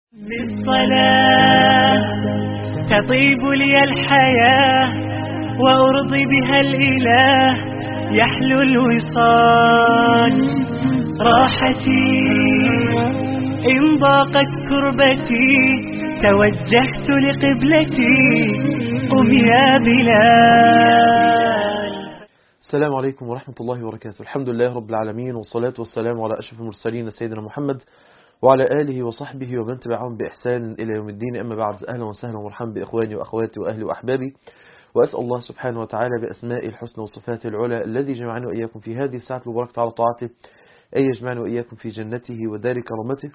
بالصلاة تطيب لي الحياة وأرضي بها الإله يحلو الوصال راحتي إن ضاقت كربتي توجهت لقبلتي قم يا بلال. السلام عليكم ورحمة الله وبركاته. الحمد لله رب العالمين، والصلاة والسلام على أشرف المرسلين سيدنا محمد وعلى آله وصحبه ومن تبعهم بإحسان إلى يوم الدين. أما بعد، أهلا وسهلا ومرحبا بإخواني وأخواتي وأهلي وأحبابي، وأسأل الله سبحانه وتعالى بأسمائه الحسنى وصفاته العلى الذي جمعنا وإياكم في هذه الساعة المباركة على طاعته أن يجمعنا وإياكم في جنته ودار كرامته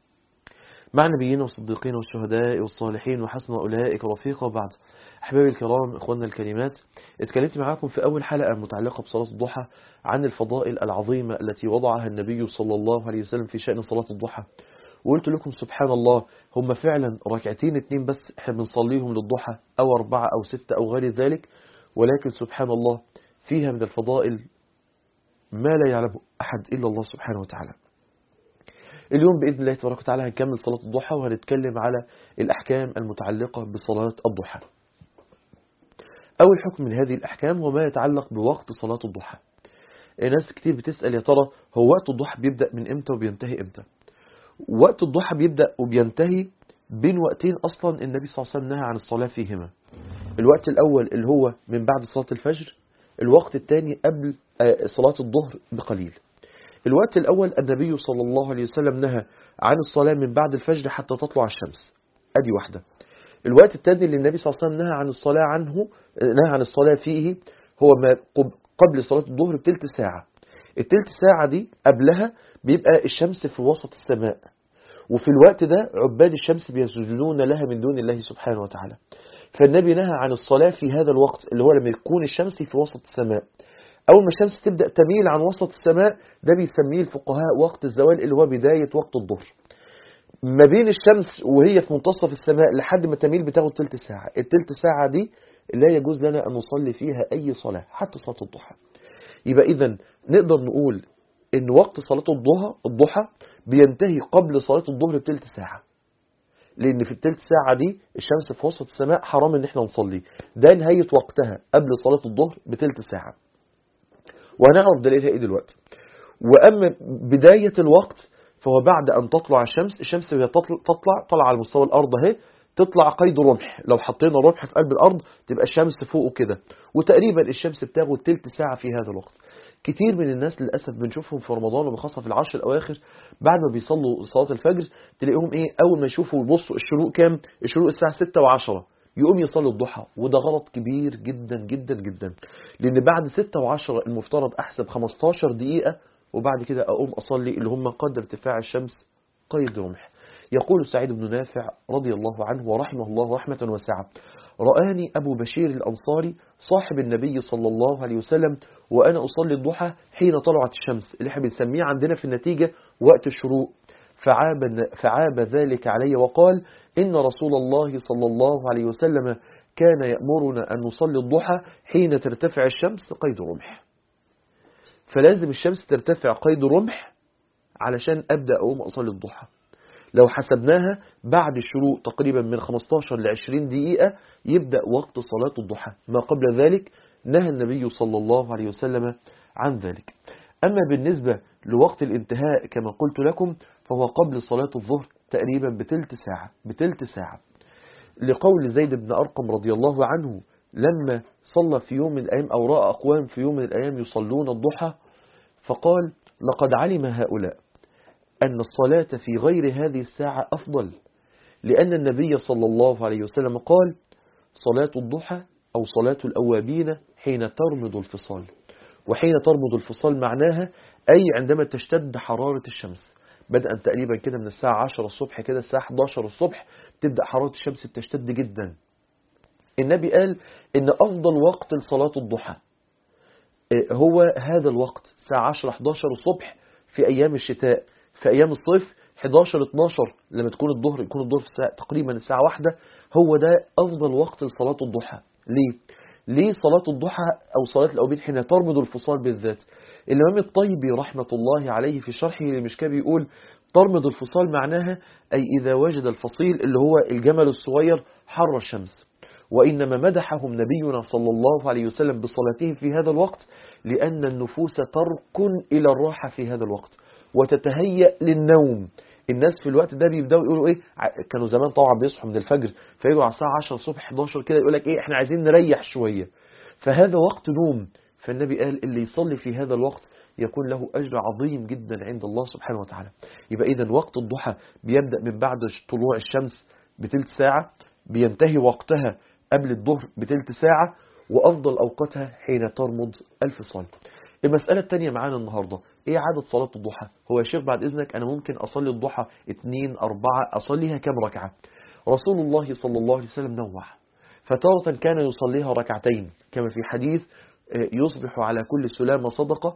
مع نبيين والصديقين والشهداء والصالحين وحسن أولئك رفيقا. وبعد، أحبابي الكرام، إخواننا الكريمات، اتكلمت معاكم في أول حلقة متعلقة بصلاة الضحى عن الفضائل العظيمة التي وضعها النبي صلى الله عليه وسلم في شأن صلاة الضحى، وقلت لكم سبحان الله هم فعلا ركعتين اتنين بس احنا بنصليهم للضحى، أو 4 أو 6 أو غير ذلك، ولكن سبحان الله فيها من الفضائل ما لا يعلم أحد إلا الله سبحانه وتعالى. اليوم بإذن الله تبارك وتعالى هنكمل صلاة الضحى وهنتكلم على الأحكام المتعلقة بصلاة الضحى. أول حكم من هذه الأحكام هو ما يتعلق بوقت صلاة الضحى. ناس كتير بتسأل يا ترى هو وقت الضحى بيبدأ من إمتى وبينتهي إمتى؟ وقت الضحى بيبدأ وبينتهي بين وقتين أصلا النبي صلى الله عليه وسلم نهى عن الصلاة فيهما. الوقت الأول اللي هو من بعد صلاة الفجر، الوقت الثاني قبل صلاة الظهر بقليل. الوقت الأول النبي صلى الله عليه وسلم نهى عن الصلاة من بعد الفجر حتى تطلع الشمس، أدي واحدة. الوقت الثاني اللي النبي صلى الله عليه وسلم نهى عن الصلاة فيه هو ما قبل صلاة الظهر بتلت ساعة. التلت ساعة دي قبلها بيبقى الشمس في وسط السماء، وفي الوقت ده عباد الشمس بيسجدون لها من دون الله سبحانه وتعالى. فالنبي نهى عن الصلاة في هذا الوقت اللي هو لما يكون الشمس في وسط السماء. أول ما الشمس تبدأ تميل عن وسط السماء ده بيسميه الفقهاء وقت الزوال اللي هو بداية وقت الظهر. ما بين الشمس وهي في منتصف السماء لحد ما تميل بتاخد تلت ساعة. التلت ساعة دي لا يجوز لنا أن نصلي فيها أي صلاة حتى صلاة الضحى. يبقى إذن نقدر نقول إن وقت صلاة الضحى بينتهي قبل صلاة الظهر بتلت ساعة، لأن في التلت ساعة دي الشمس في وسط السماء حرام إن احنا نصلي. ده نهاية وقتها قبل صلاة الظهر بتلت ساعة، وهنعرف دليلها إيه دلوقتي. وأما بداية الوقت فهو بعد أن تطلع الشمس وهي تطلع على مستوى الأرض اهي، تطلع قيد رمح. لو حطينا رمح في قلب الأرض تبقى الشمس فوقه كده، وتقريبا الشمس بتاخد تلت ساعة في هذا الوقت. كتير من الناس للأسف بنشوفهم في رمضان وبخاصة في العشر الأواخر بعد ما بيصلوا صلاة الفجر تلاقيهم إيه، أول ما يشوفوا يبصوا الشروق كام؟ الشروق الساعة 6 و10 يقوم يصلي الضحى. وده غلط كبير جدا جدا جدا، لأن بعد 6 و10 المفترض أحسب 15 دقيقة وبعد كده أقوم أصلي اللي هم قدر ارتفاع الشمس قيد رمح. يقول سعيد بن نافع رضي الله عنه ورحمه الله رحمة واسعة: رآني أبو بشير الأنصاري صاحب النبي صلى الله عليه وسلم وأنا أصلي الضحى حين طلعت الشمس، اللي احنا بنسميه عندنا في النتيجة وقت الشروق. فعاب ذلك علي وقال: إن رسول الله صلى الله عليه وسلم كان يأمرنا أن نصلي الضحى حين ترتفع الشمس قيد رمح. فلازم الشمس ترتفع قيد رمح علشان أبدأ أقوم أصلي الضحى. لو حسبناها بعد الشروق تقريبا من 15 ل 20 دقيقة يبدأ وقت صلاة الضحى. ما قبل ذلك نهى النبي صلى الله عليه وسلم عن ذلك. أما بالنسبة لوقت الانتهاء كما قلت لكم فهو قبل صلاة الظهر تقريبا بتلت ساعة، لقول زيد بن أرقم رضي الله عنه لما صلى في يوم من الأيام أو رأى أقوام في يوم من الأيام يصلون الضحى فقال: لقد علم هؤلاء أن الصلاة في غير هذه الساعة أفضل، لأن النبي صلى الله عليه وسلم قال: صلاة الضحى أو صلاة الأوابين حين ترمض الفصال. وحين ترمض الفصال معناها أي عندما تشتد حرارة الشمس، بدءا تقريبا كده من الساعة 10 الصبح كده الساعة 11 الصبح تبدأ حرارة الشمس بتشتد جدا. النبي قال إن أفضل وقت لصلاة الضحى هو هذا الوقت، الساعة 10-11 الصبح في أيام الشتاء. في أيام الصيف 11-12 لما يكون الظهر في تقريبا الساعة 1، هو ده أفضل وقت لصلاة الضحى. ليه صلاة الضحى أو صلاة الأوابين حين ترمض الفصال بالذات؟ الإمام الطيبي رحمة الله عليه في شرحه للمشكاة بيقول: ترمض الفصال معناها أي إذا وجد الفصيل اللي هو الجمل الصغير حر الشمس. وإنما مدحهم نبينا صلى الله عليه وسلم بصلاتهم في هذا الوقت لأن النفوس تركن إلى الراحة في هذا الوقت وتتهيأ للنوم. الناس في الوقت ده بيبدأوا يقولوا إيه، كانوا زمان طبعا بيصحوا من الفجر فيجوا على الساعة 10 الصبح 11 كده يقول لك إيه إحنا عايزين نريح شوية، فهذا وقت نوم. فالنبي قال اللي يصلي في هذا الوقت يكون له أجر عظيم جدا عند الله سبحانه وتعالى. يبقى إذن وقت الضحى بيبدأ من بعد طلوع الشمس بتلت ساعة، بينتهي وقتها قبل الظهر بتلت ساعة، وأفضل أوقاتها حين ترمض الفصال. المسألة الثانية معانا النهاردة إيه عدد صلاة الضحى؟ هو يا شيخ بعد إذنك أنا ممكن أصلي الضحى 2 4 أصليها كم ركعة؟ رسول الله صلى الله عليه وسلم نوع، فتارة كان يصليها ركعتين كما في حديث يصبح على كل سلامة صدقة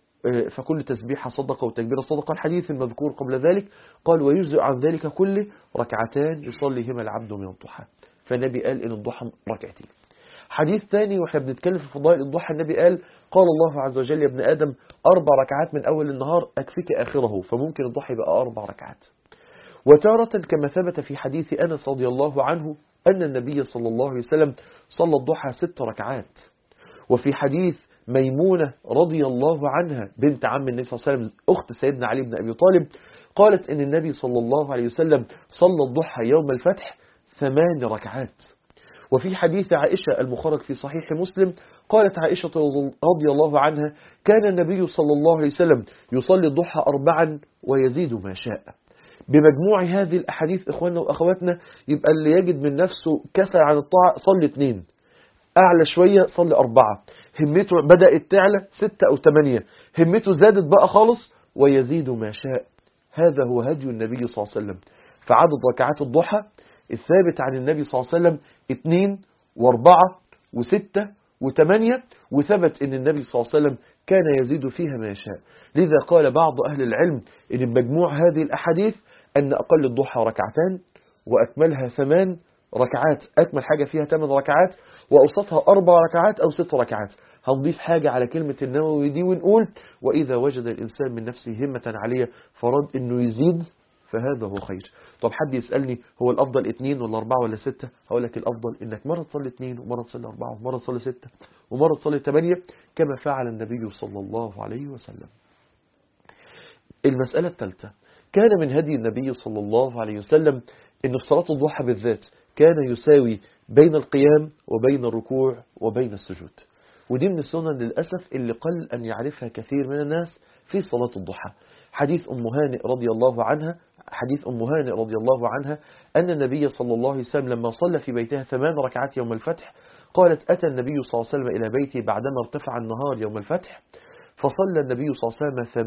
فكل تسبيحة صدقة وتكبيرة صدقة، الحديث المذكور قبل ذلك قال ويجزئ عن ذلك كله ركعتان يصليهما العبد من الضحى. فالنبي قال إن الضحى ركعتين. حديث ثاني واحنا بنتكلم في فضائل الضحى النبي قال الله عز وجل يا ابن آدم 4 ركعات من أول النهار أكفيك آخره، فممكن الضحى يبقى 4 ركعات. وتارة كما ثبت في حديث أنس رضي الله عنه أن النبي صلى الله عليه وسلم صلى الضحى 6 ركعات. وفي حديث ميمونة رضي الله عنها بنت عم النبي صلى الله عليه وسلم أخت سيدنا علي بن أبي طالب قالت إن النبي صلى الله عليه وسلم صلى الضحى يوم الفتح 8 ركعات. وفي حديث عائشة المخرج في صحيح مسلم قالت عائشة رضي الله عنها كان النبي صلى الله عليه وسلم يصلي الضحى 4 ويزيد ما شاء. بمجموع هذه الأحاديث إخواننا وأخواتنا يبقى اللي يجد من نفسه كسل عن الطاعة صلي 2، أعلى شوية صلي 4، همته بدأت تعلى 6 أو 8، همته زادت بقى خالص ويزيد ما شاء. هذا هو هدي النبي صلى الله عليه وسلم. فعدد ركعات الضحى الثابت عن النبي صلى الله عليه وسلم 2 و4 و6 و8، وثبت ان النبي صلى الله عليه وسلم كان يزيد فيها ما يشاء. لذا قال بعض أهل العلم ان بمجموع هذه الأحاديث أن أقل الضحى 2 ركعات وأكملها 8 ركعات، أكمل حاجة فيها 8 ركعات وأوسطها 4 ركعات أو 6 ركعات. هنضيف حاجة على كلمة النووي دي ونقول وإذا وجد الإنسان من نفسه همة عالية فرد إنه يزيد فهذا هو خير. طب حد يسألني هو الأفضل 2 ولا 4 ولا 6؟ هقول لك الأفضل إنك مرة تصلي 2 ومرة تصلي 4 ومرة تصلي 6 ومرة تصلي 8 كما فعل النبي صلى الله عليه وسلم. المسألة الثالثة كان من هدي النبي صلى الله عليه وسلم إن في صلاة الضحى بالذات كان يساوي بين القيام وبين الركوع وبين السجود. ودي من السنن للأسف اللي قل أن يعرفها كثير من الناس في صلاة الضحى. حديث أم هانئ رضي الله عنها أن النبي صلى الله عليه وسلم لما صلى في بيتها 8 ركعات يوم الفتح قالت أتى النبي صلى الله عليه وسلم إلى بيتي بعدما ارتفع النهار يوم الفتح فصلى النبي صلى الله عليه وسلم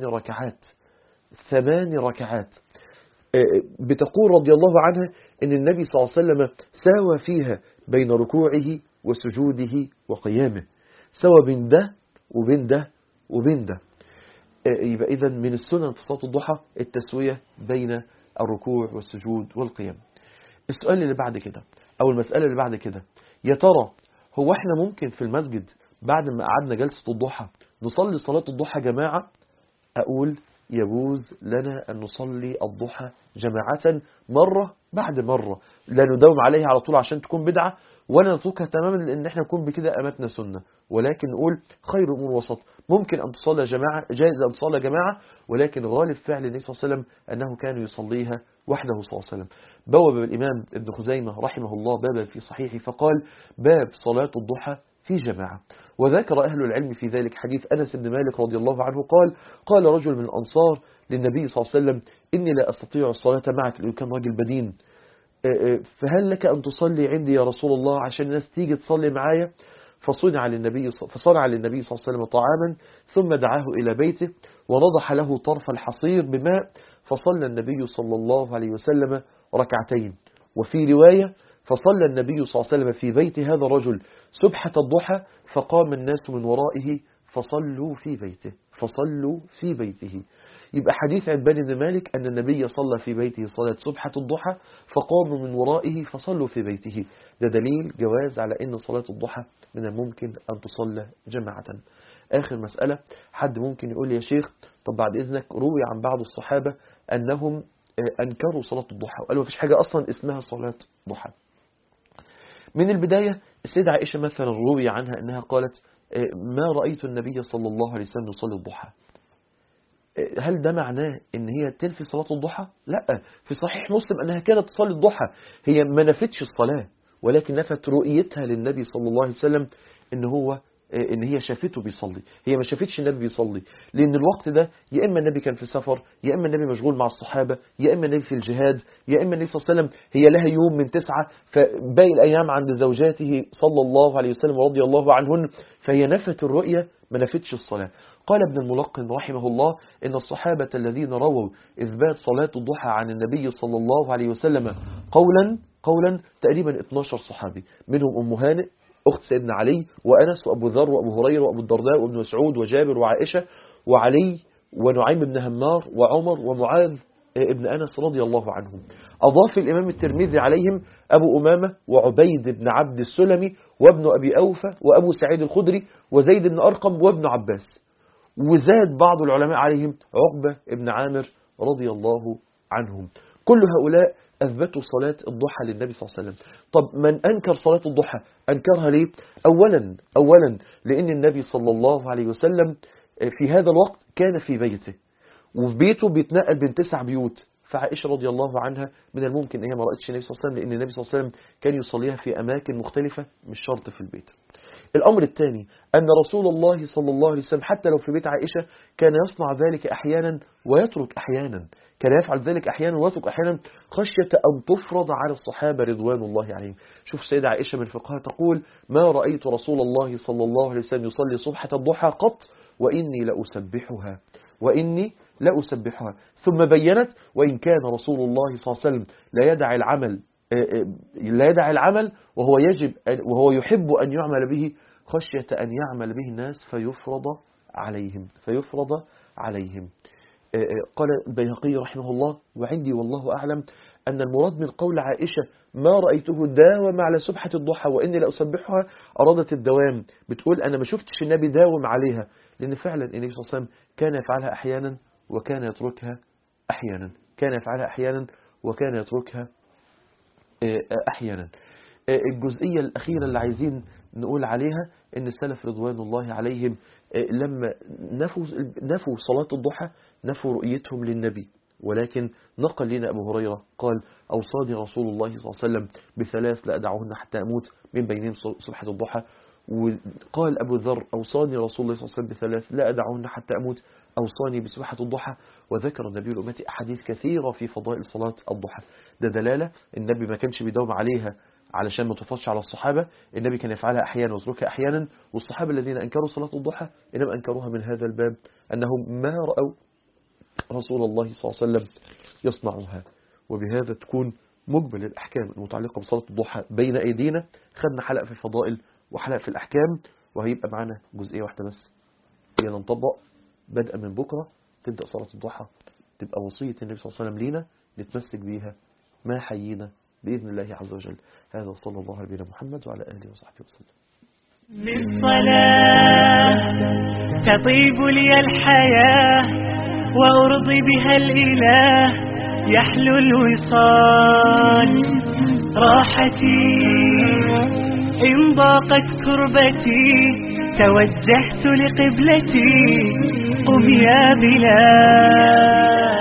8 ركعات. بتقول رضي الله عنها أن النبي صلى الله عليه وسلم ساوى فيها بين ركوعه وسجوده وقيامه، سوى بين ده وبين ده وبين ده. يبقى إذن من السنن في صلاة الضحى التسوية بين الركوع والسجود والقيام. السؤال اللي بعد كده أو المسألة اللي بعد كده يا ترى هو احنا ممكن في المسجد بعد ما قعدنا جلسة الضحى نصلي صلاة الضحى جماعة؟ أقول يجوز لنا أن نصلي الضحى جماعة مرة بعد مرة، لا نداوم عليها على طول عشان تكون بدعة ولا نتركها تماما لأن احنا نكون بكده أمتنا سنة، ولكن نقول خير الأمور وسط. ممكن أن تصلي جماعة، جائز أن تصلي جماعة، ولكن غالب فعل النبي صلى الله عليه وسلم أنه كان يصليها وحده صلى الله عليه وسلم. بوب الإمام ابن خزيمة رحمه الله بابا في صحيحه فقال باب صلاة الضحى في جماعة. وذكر أهل العلم في ذلك حديث أنس بن مالك رضي الله عنه قال رجل من الأنصار للنبي صلى الله عليه وسلم إني لا أستطيع الصلاة معك، لأنه كان راجل بدين، فهل لك أن تصلي عندي يا رسول الله عشان الناس تيجي تصلي معايا؟ فصنع للنبي صلى الله عليه وسلم طعاما ثم دعاه إلى بيته ونضح له طرف الحصير بماء فصلى النبي صلى الله عليه وسلم ركعتين. وفي رواية فصلى النبي صلى الله عليه وسلم في بيت هذا الرجل سبحة الضحى فقام الناس من ورائه فصلوا في بيته. يبقى حديث عن بني بن مالك أن النبي صلى في بيته صلاة سبحة الضحى فقاموا من ورائه فصلوا في بيته. ده دليل جواز على أن صلاة الضحى من الممكن أن تصلى جماعة. آخر مسألة، حد ممكن يقول يا شيخ طب بعد إذنك روي عن بعض الصحابة أنهم أنكروا صلاة الضحى وقالوا مفيش حاجة أصلا اسمها صلاة ضحى. من البداية السيدة عائشة مثلا روي عنها أنها قالت ما رأيت النبي صلى الله عليه وسلم يصلي الضحى. هل ده معناه ان هي تنفي صلاة الضحى؟ لا، في صحيح مسلم انها كانت تصلي الضحى، هي ما نفتش الصلاة ولكن نفت رؤيتها للنبي صلى الله عليه وسلم ان هي شافته بيصلي. هي ما شافتش النبي بيصلي لان الوقت ده يا اما النبي كان في سفر، يا اما النبي مشغول مع الصحابة، يا اما النبي في الجهاد، يا اما النبي صلى الله عليه وسلم هي لها يوم من 9 فباقي الايام عند زوجاته صلى الله عليه وسلم رضي الله عنهن، فهي نفت الرؤية ما نفتش الصلاة. قال ابن الملقن رحمه الله إن الصحابة الذين رووا إثبات صلاة الضحى عن النبي صلى الله عليه وسلم قولا تقريبا 12 صحابي، منهم أم هانئ أخت سيدنا علي وأنس وأبو ذر وأبو هريرة وأبو الدرداء وابن مسعود وجابر وعائشة وعلي ونعيم بن همار وعمر ومعاذ ابن أنس رضي الله عنهم. أضاف الإمام الترمذي عليهم أبو أمامة وعبيد بن عبد السلمي وابن أبي أوفى وأبو سعيد الخدري وزيد بن أرقم وابن عباس، وزاد بعض العلماء عليهم عقبة ابن عامر رضي الله عنهم. كل هؤلاء أثبتوا صلاة الضحى للنبي صلى الله عليه وسلم. طب من أنكر صلاة الضحى أنكرها ليه؟ أولا لأن النبي صلى الله عليه وسلم في هذا الوقت كان في بيته، وفي بيته بيتنقل بين 9 بيوت، فعائشة رضي الله عنها من الممكن أن هي ما رأتش النبي صلى الله عليه وسلم لأن النبي صلى الله عليه وسلم كان يصليها في أماكن مختلفة مش شرط في البيت. الأمر الثاني أن رسول الله صلى الله عليه وسلم حتى لو في بيت عائشة كان يصنع ذلك أحيانا ويترك أحيانا، كان يفعل ذلك أحيانا ويترك أحيانا خشية أن تفرض على الصحابة رضوان الله عليهم. شوف سيدة عائشة من فقهها تقول ما رأيت رسول الله صلى الله عليه وسلم يصلي صبحة الضحى قط وإني لأسبحها. ثم بينت وإن كان رسول الله صلى الله عليه وسلم لا يدع العمل وهو يحب أن يعمل به خشية أن يعمل به الناس فيفرض عليهم. قال البيهقي رحمه الله وعندي والله أعلم أن المراد من قول عائشة ما رأيته داوم على سبحة الضحى وإني لأسبحها أرادت الدوام، بتقول أنا ما شفتش النبي داوم عليها، لأن فعلا النبي صلى الله عليه وسلم كان يفعلها أحيانا وكان يتركها أحيانا. الجزئية الأخيرة اللي عايزين نقول عليها ان السلف رضوان الله عليهم لما نفوا صلاة الضحى نفوا رؤيتهم للنبي، ولكن نقل لنا أبو هريرة قال أوصاني رسول الله صلى الله عليه وسلم ب3 لا أدعوهن حتى أموت من بينهم سبحة الضحى. وقال أبو ذر أوصاني رسول الله صلى الله عليه وسلم ب3 لا أدعوهن حتى أموت أوصاني بسبحة الضحى. وذكر النبي الأمة أحاديث كثيرة في فضائل صلاة الضحى. ده دلالة النبي ما كانش بيداوم عليها علشان ما تفضش على الصحابة، النبي كان يفعلها أحيانا ويتركها أحيانا، والصحابة الذين أنكروا صلاة الضحى إنما أنكروها من هذا الباب أنهم ما رأوا رسول الله صلى الله عليه وسلم يصنعها. وبهذا تكون مجمل الأحكام المتعلقة بصلاة الضحى بين أيدينا. خدنا حلقة في الفضائل وحلقة في الأحكام، وهيبقى معنا جزئية واحدة بس هي نطبق بدءا من بكرة تبدأ صلاة الضحى تبقى وصية النبي صلى الله عليه وسلم لينا نتمسك بيها ما حيينا بإذن الله عز وجل. هذا صلى الله على نبينا محمد وعلى آله وصحبه وسلم. بالصلاة تطيب لي الحياة وأرضي بها الإله يحلو الوصال راحتي إن ضاقت كربتي توجهت لقبلتي قم يا بلال.